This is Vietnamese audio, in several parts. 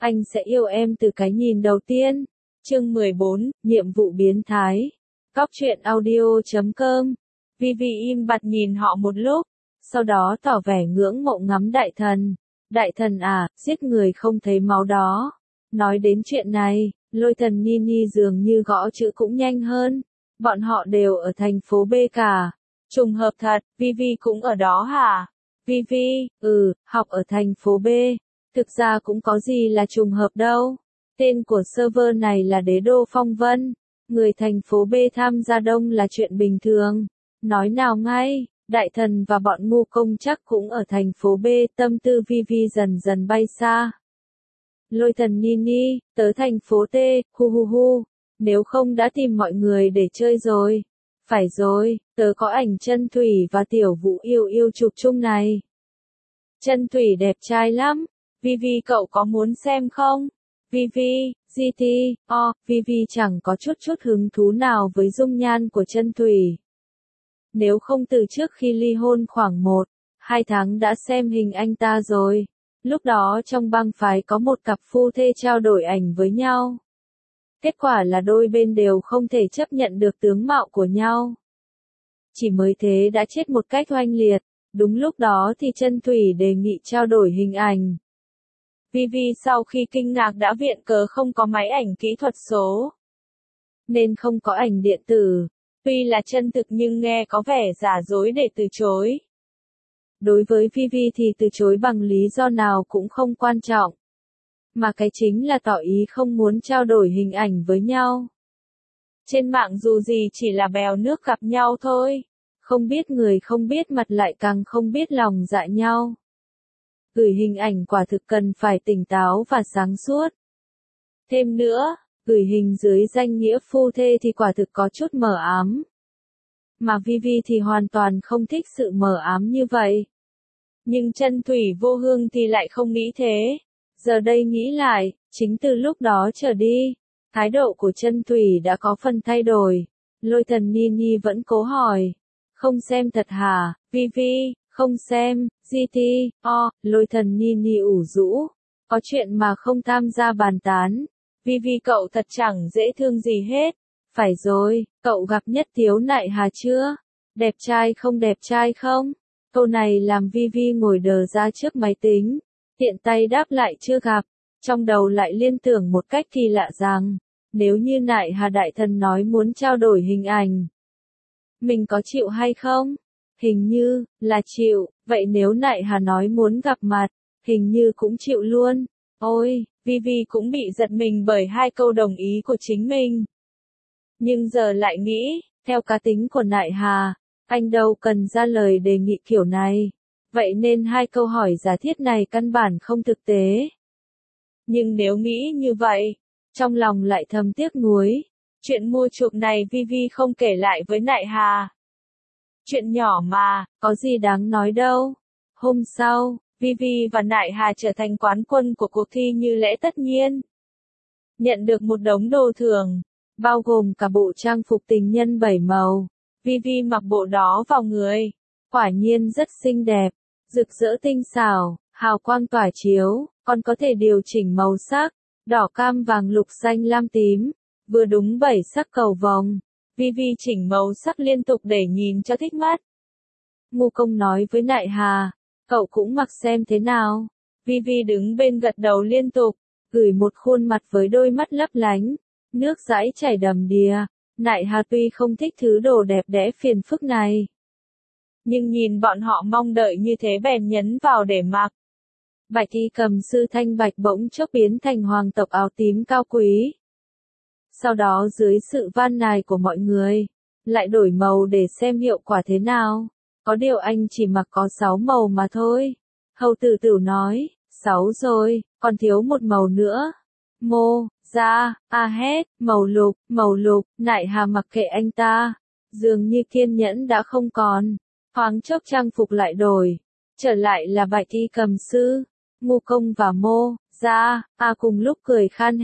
Anh sẽ yêu em từ cái nhìn đầu tiên. Chương 14, nhiệm vụ biến thái. Cóc truyện audio.com. Vivi im bặt nhìn họ một lúc, sau đó tỏ vẻ ngưỡng mộ ngắm đại thần. Đại thần à, giết người không thấy máu đó. Nói đến chuyện này, Lôi Thần Nini dường như gõ chữ cũng nhanh hơn. Bọn họ đều ở thành phố B cả. Trùng hợp thật, Vivi cũng ở đó hả? Vivi, học ở thành phố B. Thực ra cũng có gì là trùng hợp đâu. Tên của server này là Đế Đô Phong Vân. Người thành phố B tham gia đông là chuyện bình thường. Nói nào ngay, đại thần và bọn ngu công chắc cũng ở thành phố B, tâm tư Vivi dần dần bay xa. Lôi Thần Nini, tớ thành phố T, hu hu hu. Nếu không đã tìm mọi người để chơi rồi. Phải rồi, tớ có ảnh Chân Thủy và Tiểu Vũ yêu yêu chụp chung này. Chân Thủy đẹp trai lắm. Vivi cậu có muốn xem không? Vivi, GT, Vivi chẳng có chút hứng thú nào với dung nhan của Chân Thủy. Nếu không từ trước khi ly hôn khoảng 1-2 tháng đã xem hình anh ta rồi. Lúc đó trong bang phái có một cặp phu thê trao đổi ảnh với nhau. Kết quả là đôi bên đều không thể chấp nhận được tướng mạo của nhau. Chỉ mới thế đã chết một cách oanh liệt. Đúng lúc đó thì Chân Thủy đề nghị trao đổi hình ảnh. Vivi sau khi kinh ngạc đã viện cớ không có máy ảnh kỹ thuật số, nên không có ảnh điện tử. Tuy là chân thực nhưng nghe có vẻ giả dối để từ chối. Đối với Vivi thì từ chối bằng lý do nào cũng không quan trọng. Mà cái chính là tỏ ý không muốn trao đổi hình ảnh với nhau. Trên mạng dù gì chỉ là bèo nước gặp nhau thôi. Không biết người không biết mặt lại càng không biết lòng dạ nhau. Gửi hình ảnh quả thực cần phải tỉnh táo và sáng suốt. Thêm nữa, gửi hình dưới danh nghĩa phu thê thì quả thực có chút mờ ám. Mà Vivi thì hoàn toàn không thích sự mờ ám như vậy. Nhưng Chân Thủy Vô Hương thì lại không nghĩ thế. Giờ đây nghĩ lại, chính từ lúc đó trở đi, thái độ của Chân Thủy đã có phần thay đổi. Lôi Thần Nini vẫn cố hỏi. Không xem thật hả, Vivi? Không xem, GT, Lôi Thần Nini ủ rũ. Có chuyện mà không tham gia bàn tán. Vivi cậu thật chẳng dễ thương gì hết. Phải rồi, cậu gặp Nhất Tiếu Nại Hà chưa? Đẹp trai không? Câu này làm Vivi ngồi đờ ra trước máy tính. Tiện tay đáp lại chưa gặp. Trong đầu lại liên tưởng một cách kỳ lạ rằng, nếu như Nại Hà đại thần nói muốn trao đổi hình ảnh, mình có chịu hay không? Hình như là chịu, vậy nếu Nại Hà nói muốn gặp mặt, hình như cũng chịu luôn. Ôi, Vivi cũng bị giật mình bởi hai câu đồng ý của chính mình. Nhưng giờ lại nghĩ, theo cá tính của Nại Hà, anh đâu cần ra lời đề nghị kiểu này. Vậy nên hai câu hỏi giả thiết này căn bản không thực tế. Nhưng nếu nghĩ như vậy, trong lòng lại thầm tiếc nuối. Chuyện mua chuộc này Vivi không kể lại với Nại Hà. Chuyện nhỏ mà, có gì đáng nói đâu. Hôm sau, Vivi và Nại Hà trở thành quán quân của cuộc thi như lẽ tất nhiên. Nhận được một đống đồ thưởng, bao gồm cả bộ trang phục tình nhân 7 màu. Vivi mặc bộ đó vào người. Quả nhiên rất xinh đẹp, rực rỡ tinh xảo, hào quang tỏa chiếu, còn có thể điều chỉnh màu sắc, đỏ cam vàng lục xanh lam tím. Vừa đúng 7 sắc cầu vồng. Vivi chỉnh màu sắc liên tục để nhìn cho thích mắt. Ngu công nói với Nại Hà, cậu cũng mặc xem thế nào. Vivi đứng bên gật đầu liên tục, gửi một khuôn mặt với đôi mắt lấp lánh, nước dãi chảy đầm đìa. Nại Hà tuy không thích thứ đồ đẹp đẽ phiền phức này, nhưng nhìn bọn họ mong đợi như thế bèn nhấn vào để mặc. Bạch y cầm sư Thanh Bạch bỗng chốc biến thành hoàng tộc áo tím cao quý. Sau đó dưới sự van nài của mọi người, lại đổi màu để xem hiệu quả thế nào. Có điều anh chỉ mặc có 6 màu mà thôi. Hầu tử tử nói, 6 rồi, còn thiếu một màu nữa. Mô, da, hết, màu lục, Nại Hà mặc kệ anh ta. Dường như kiên nhẫn đã không còn. Thoáng chốc trang phục lại đổi. Trở lại là Bạch y cầm sư, Ngu công và Mô, da, cùng lúc cười khan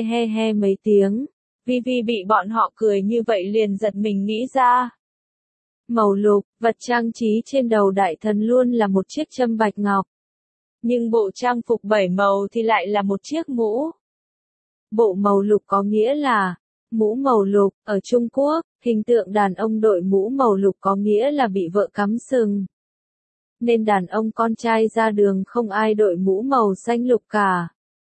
he mấy tiếng. Vivi bị bọn họ cười như vậy liền giật mình nghĩ ra. Màu lục, vật trang trí trên đầu đại thần luôn là một chiếc châm bạch ngọc. Nhưng bộ trang phục 7 màu thì lại là một chiếc mũ. Bộ màu lục có nghĩa là mũ màu lục, ở Trung Quốc, hình tượng đàn ông đội mũ màu lục có nghĩa là bị vợ cắm sừng. Nên đàn ông con trai ra đường không ai đội mũ màu xanh lục cả.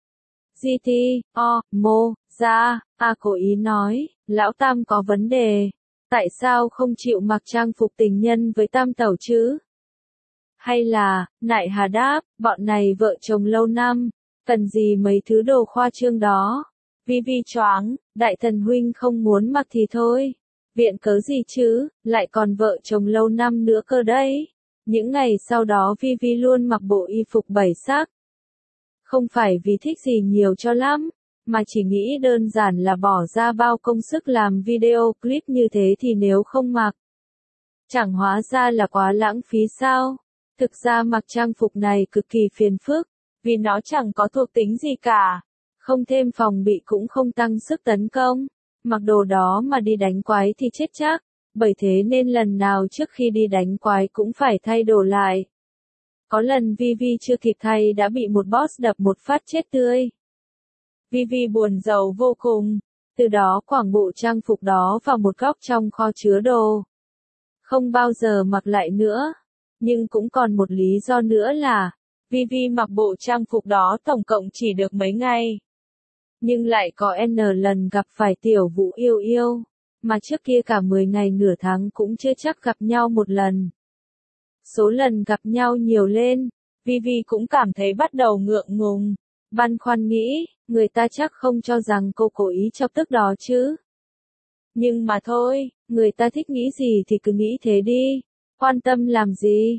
Mo, ra, cố ý nói, lão Tam có vấn đề. Tại sao không chịu mặc trang phục tình nhân với Tam Tẩu chứ? Hay là, Nại Hà đáp, bọn này vợ chồng lâu năm, cần gì mấy thứ đồ khoa trương đó. Vi choáng, đại thần huynh không muốn mặc thì thôi. Viện cớ gì chứ, lại còn vợ chồng lâu năm nữa cơ đấy. Những ngày sau đó Vi luôn mặc bộ y phục 7 sắc. Không phải vì thích gì nhiều cho lắm, mà chỉ nghĩ đơn giản là bỏ ra bao công sức làm video clip như thế thì nếu không mặc, chẳng hóa ra là quá lãng phí sao. Thực ra mặc trang phục này cực kỳ phiền phức, vì nó chẳng có thuộc tính gì cả, không thêm phòng bị cũng không tăng sức tấn công. Mặc đồ đó mà đi đánh quái thì chết chắc, bởi thế nên lần nào trước khi đi đánh quái cũng phải thay đồ lại. Có lần Vi chưa kịp thay đã bị một boss đập một phát chết tươi. Vi buồn rầu vô cùng, từ đó quẳng bộ trang phục đó vào một góc trong kho chứa đồ. Không bao giờ mặc lại nữa. Nhưng cũng còn một lý do nữa là, Vi mặc bộ trang phục đó tổng cộng chỉ được mấy ngày. Nhưng lại có N lần gặp phải tiểu Vũ yêu, mà trước kia cả 10 ngày nửa tháng cũng chưa chắc gặp nhau một lần. Số lần gặp nhau nhiều lên, Vi cũng cảm thấy bắt đầu ngượng ngùng, băn khoăn nghĩ, người ta chắc không cho rằng cô cố ý chọc tức đó chứ. Nhưng mà thôi, người ta thích nghĩ gì thì cứ nghĩ thế đi, quan tâm làm gì.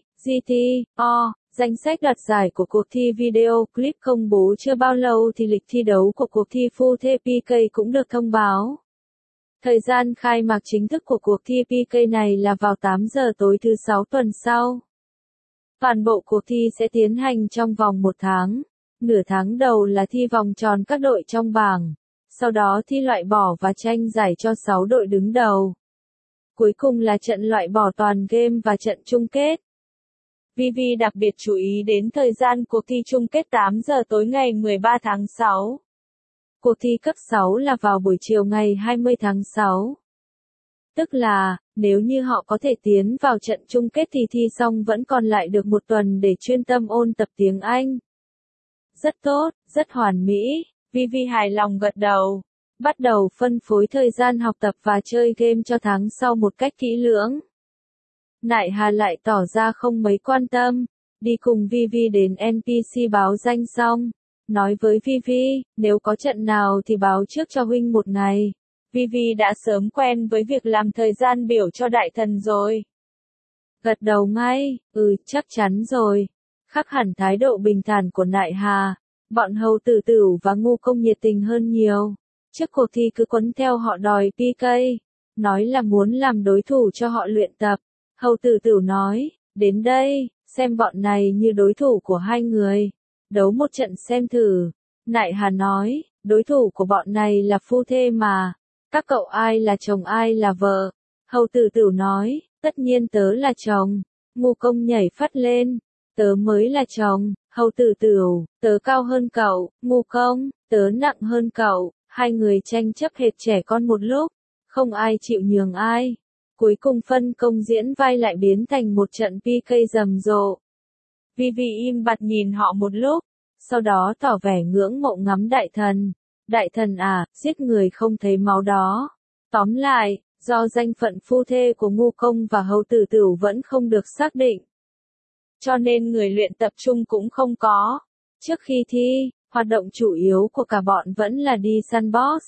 Danh sách đoạt giải của cuộc thi video clip công bố chưa bao lâu thì lịch thi đấu của cuộc thi Phu Thê PK cũng được thông báo. Thời gian khai mạc chính thức của cuộc thi PK này là vào 8 giờ tối thứ 6 tuần sau. Toàn bộ cuộc thi sẽ tiến hành trong vòng 1 tháng. Nửa tháng đầu là thi vòng tròn các đội trong bảng, sau đó thi loại bỏ và tranh giải cho 6 đội đứng đầu. Cuối cùng là trận loại bỏ toàn game và trận chung kết. Vi đặc biệt chú ý đến thời gian cuộc thi chung kết 8 giờ tối ngày 13 tháng 6. Cuộc thi cấp 6 là vào buổi chiều ngày 20 tháng 6. Tức là, nếu như họ có thể tiến vào trận chung kết thì thi xong vẫn còn lại được 1 tuần để chuyên tâm ôn tập tiếng Anh. Rất tốt, rất hoàn mỹ, Vi hài lòng gật đầu. Bắt đầu phân phối thời gian học tập và chơi game cho tháng sau một cách kỹ lưỡng. Nại Hà lại tỏ ra không mấy quan tâm, đi cùng Vi đến NPC báo danh xong, nói với Vi, nếu có trận nào thì báo trước cho huynh 1 ngày. Vi đã sớm quen với việc làm thời gian biểu cho đại thần rồi. Gật đầu ngay, chắc chắn rồi. Khác hẳn thái độ bình thản của Nại Hà, bọn Hầu Tử Tửu và Ngu Công nhiệt tình hơn nhiều. Trước cuộc thi cứ quấn theo họ đòi PK, nói là muốn làm đối thủ cho họ luyện tập. Hầu Tử Tửu nói, đến đây, xem bọn này như đối thủ của hai người. Đấu một trận xem thử. Nại Hà nói, đối thủ của bọn này là phu thê mà. Các cậu ai là chồng ai là vợ? Hầu Tử Tửu nói, tất nhiên tớ là chồng. Ngu Công nhảy phắt lên, tớ mới là chồng. Hầu Tử Tửu, tớ cao hơn cậu. Ngu Công, tớ nặng hơn cậu. Hai người tranh chấp hệt trẻ con một lúc, không ai chịu nhường ai. Cuối cùng phân công diễn vai lại biến thành một trận PK rầm rộ. Vi im bặt nhìn họ một lúc, sau đó tỏ vẻ ngưỡng mộ ngắm đại thần. Đại thần à, giết người không thấy máu đó. Tóm lại, do danh phận phu thê của Ngu Công và Hầu Tử Tửu vẫn không được xác định, cho nên người luyện tập trung cũng không có. Trước khi thi, hoạt động chủ yếu của cả bọn vẫn là đi săn boss.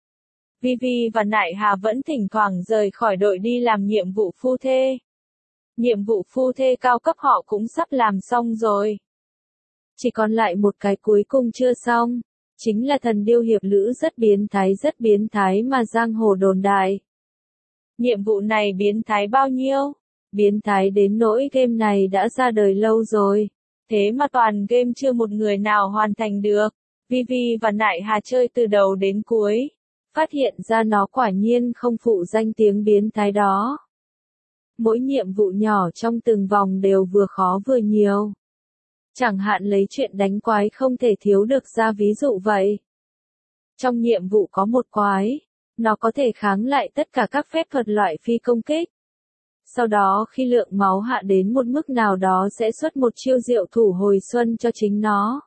Vi và Nại Hà vẫn thỉnh thoảng rời khỏi đội đi làm nhiệm vụ phu thê. Nhiệm vụ phu thê cao cấp họ cũng sắp làm xong rồi. Chỉ còn lại một cái cuối cùng chưa xong, chính là thần điêu hiệp lữ rất biến thái mà giang hồ đồn đại. Nhiệm vụ này biến thái bao nhiêu? Biến thái đến nỗi game này đã ra đời lâu rồi. Thế mà toàn game chưa một người nào hoàn thành được. Vi và Nại Hà chơi từ đầu đến cuối, phát hiện ra nó quả nhiên không phụ danh tiếng biến thái đó. Mỗi nhiệm vụ nhỏ trong từng vòng đều vừa khó vừa nhiều. Chẳng hạn lấy chuyện đánh quái không thể thiếu được ra ví dụ vậy. Trong nhiệm vụ có một quái, nó có thể kháng lại tất cả các phép thuật loại phi công kích. Sau đó khi lượng máu hạ đến một mức nào đó sẽ xuất một chiêu diệu thủ hồi xuân cho chính nó.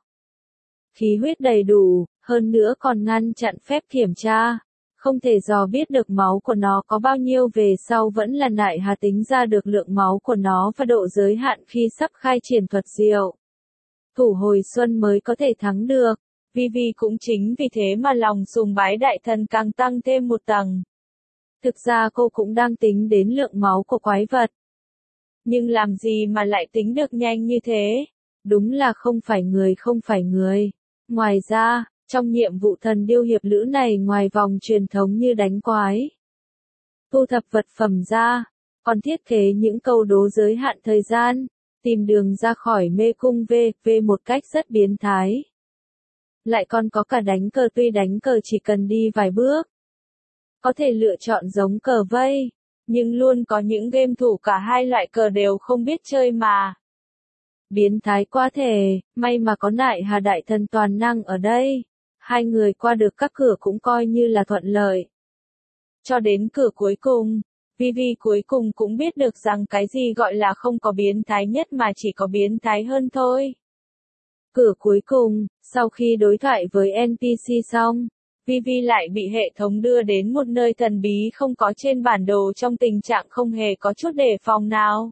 Khí huyết đầy đủ, hơn nữa còn ngăn chặn phép kiểm tra. Không thể dò biết được máu của nó có bao nhiêu về sau vẫn là Nại Hà tính ra được lượng máu của nó và độ giới hạn khi sắp khai triển thuật diệu. Thủ hồi xuân mới có thể thắng được. Vivi cũng chính vì thế mà lòng sùng bái đại thần càng tăng thêm một tầng. Thực ra cô cũng đang tính đến lượng máu của quái vật. Nhưng làm gì mà lại tính được nhanh như thế? Đúng là không phải người. Ngoài ra, trong nhiệm vụ thần điêu hiệp lữ này ngoài vòng truyền thống như đánh quái, thu thập vật phẩm ra, còn thiết kế những câu đố giới hạn thời gian, tìm đường ra khỏi mê cung v một cách rất biến thái. Lại còn có cả đánh cờ, tuy đánh cờ chỉ cần đi vài bước. Có thể lựa chọn giống cờ vây, nhưng luôn có những game thủ cả hai loại cờ đều không biết chơi mà. Biến thái quá thể, may mà có Nại Hà đại thần toàn năng ở đây. Hai người qua được các cửa cũng coi như là thuận lợi. Cho đến cửa cuối cùng, Vivi cuối cùng cũng biết được rằng cái gì gọi là không có biến thái nhất mà chỉ có biến thái hơn thôi. Cửa cuối cùng, sau khi đối thoại với NPC xong, Vivi lại bị hệ thống đưa đến một nơi thần bí không có trên bản đồ trong tình trạng không hề có chút đề phòng nào.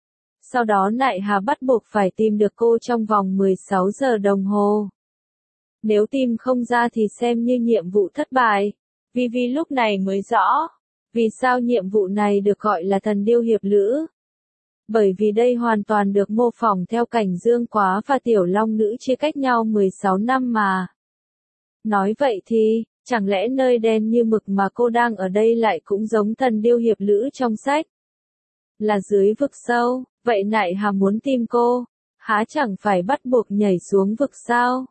Sau đó Nại Hà bắt buộc phải tìm được cô trong vòng 16 giờ đồng hồ. Nếu tìm không ra thì xem như nhiệm vụ thất bại. Vivi lúc này mới rõ, vì sao nhiệm vụ này được gọi là thần điêu hiệp lữ. Bởi vì đây hoàn toàn được mô phỏng theo cảnh Dương Quá và Tiểu Long Nữ chia cách nhau 16 năm mà. Nói vậy thì, chẳng lẽ nơi đen như mực mà cô đang ở đây lại cũng giống thần điêu hiệp lữ trong sách? Là dưới vực sâu, vậy Nại Hà muốn tìm cô, há chẳng phải bắt buộc nhảy xuống vực sao?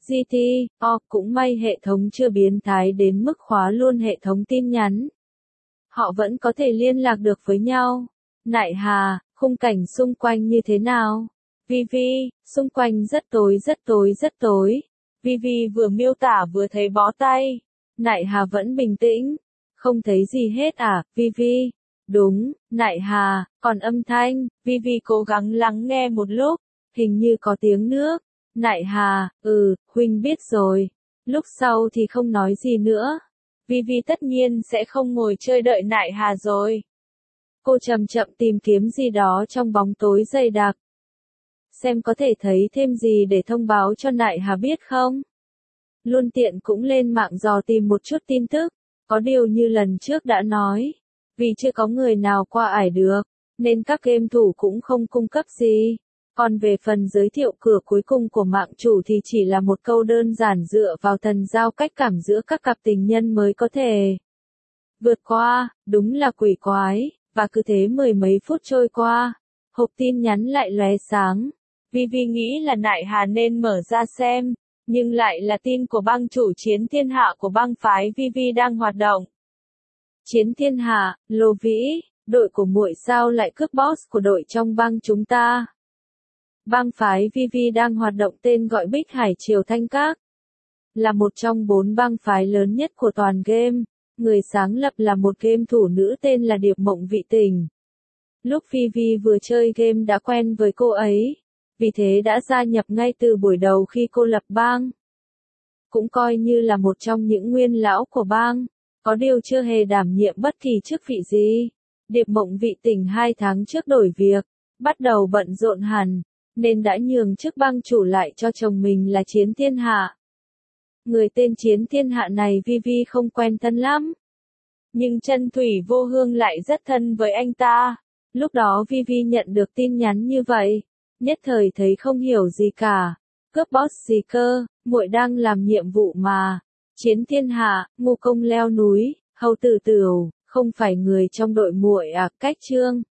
Cũng may hệ thống chưa biến thái đến mức khóa luôn hệ thống tin nhắn. Họ vẫn có thể liên lạc được với nhau. Nại Hà, khung cảnh xung quanh như thế nào? Vivi, xung quanh rất tối. Vivi vừa miêu tả vừa thấy bó tay. Nại Hà vẫn bình tĩnh. Không thấy gì hết à, Vivi? Đúng, Nại Hà, còn âm thanh, Vivi cố gắng lắng nghe một lúc, hình như có tiếng nước. Nại Hà, huynh biết rồi. Lúc sau thì không nói gì nữa. Vivi tất nhiên sẽ không ngồi chơi đợi Nại Hà rồi. Cô chậm chậm tìm kiếm gì đó trong bóng tối dày đặc. Xem có thể thấy thêm gì để thông báo cho Nại Hà biết không? Luôn tiện cũng lên mạng dò tìm một chút tin tức. Có điều như lần trước đã nói, vì chưa có người nào qua ải được, nên các game thủ cũng không cung cấp gì. Còn về phần giới thiệu cửa cuối cùng của mạng chủ thì chỉ là một câu đơn giản dựa vào thần giao cách cảm giữa các cặp tình nhân mới có thể vượt qua, đúng là quỷ quái, và cứ thế mười mấy phút trôi qua, hộp tin nhắn lại lóe sáng. Vivi nghĩ là Nại Hà nên mở ra xem, nhưng lại là tin của bang chủ Chiến Thiên Hạ của bang phái Vivi đang hoạt động. Chiến Thiên Hạ, Lô Vĩ, đội của muội sao lại cướp boss của đội trong bang chúng ta? Bang phái Vivi đang hoạt động tên gọi Bích Hải Triều Thanh Các. Là một trong 4 bang phái lớn nhất của toàn game. Người sáng lập là một game thủ nữ tên là Điệp Mộng Vị Tình. Lúc Vivi vừa chơi game đã quen với cô ấy. Vì thế đã gia nhập ngay từ buổi đầu khi cô lập bang. Cũng coi như là một trong những nguyên lão của bang. Có điều chưa hề đảm nhiệm bất kỳ chức vị gì. Điệp Mộng Vị Tình 2 tháng trước đổi việc. Bắt đầu bận rộn hẳn. Nên đã nhường chức bang chủ lại cho chồng mình là Chiến Thiên Hạ. Người tên Chiến Thiên Hạ này Vivi không quen thân lắm. Nhưng Chân Thủy Vô Hương lại rất thân với anh ta. Lúc đó Vivi nhận được tin nhắn như vậy. Nhất thời thấy không hiểu gì cả. Cướp boss gì cơ, muội đang làm nhiệm vụ mà. Chiến Thiên Hạ, ngu công leo núi, hầu tử tửu, không phải người trong đội muội à, cách chương.